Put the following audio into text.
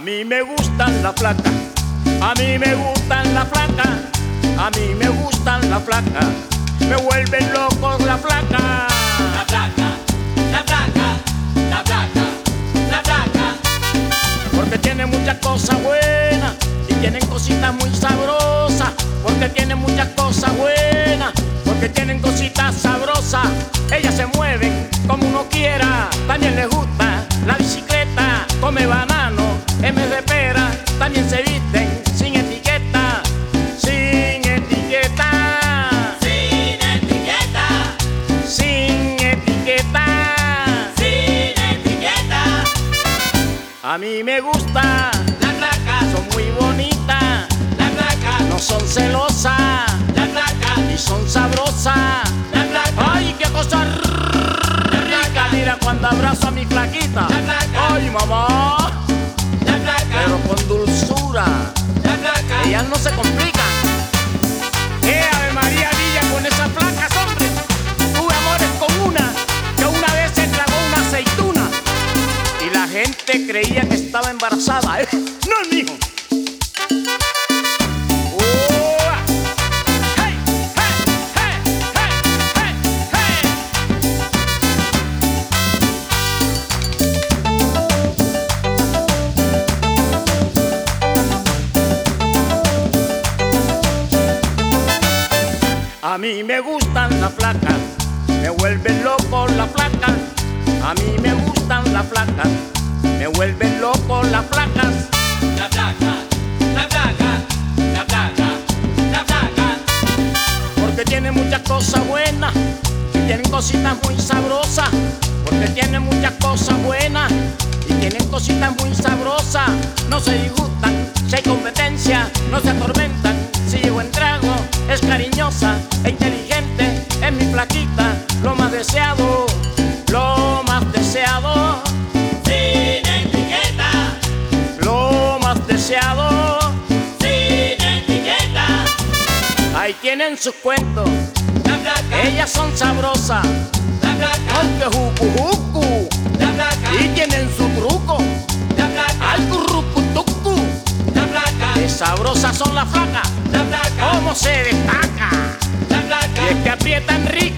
mí me gustan las flacas, a mí me gustan las flacas, a mí me gustan las flacas, me vuelven locos las flacas. La flaca, la flaca, la flaca, la flaca. Porque tienen muchas cosas buenas y tienen cositas muy sabrosas. Porque tienen muchas cosas buenas, porque tienen cositas sabrosas. Ellas se mueven como uno quiera, también les gusta la bicicleta, come banano en vez de pera, también se visten sin etiqueta, sin etiqueta, Sin etiqueta, sin etiqueta. sin etiqueta. A mí me gusta, La flaca, son muy bonitas, la flaca, no son celosas la flaca, y son sabrosas. la flaca. Ay, qué cosa rica, mira cuando abrazo a mi flaquita. La flaca. Ay, mamá, La flaca, pero con dulzura. la flaca. Ellas no se complican. Ave María Villa con esas flacas, hombre. Tuve amores con una que una vez se tragó una aceituna y la gente creía que estaba embarazada. No, mijo. Hey, hey, hey, hey, hey, hey. A mí me gustan las flacas, me vuelven loco las flacas. A mí me gustan las flacas, me vuelven loco las flacas. La flaca, la flaca, la flaca, la flaca. Porque tienen muchas cosas buenas y tienen cositas muy sabrosas. Porque tienen muchas cosas buenas y tienen cositas muy sabrosas. No se disgustan si hay competencia, no se atormentan si llevo en trago. Es cariñosa e inteligente, es mi flaquita, lo más deseado, lo más deseado, Sin etiqueta, lo más deseado. sin etiqueta. Ahí tienen sus cuentos, La flaca, ellas son sabrosas. la flaca, ¡Ay, que jucu jucu! la flaca, Y tienen su truco. la flaca, ¡Ay, currucutucu! la flaca, ¡Qué sabrosas son las flacas! la flaca, ¡Cómo se destaca! la flaca. Y es que aprietan rico.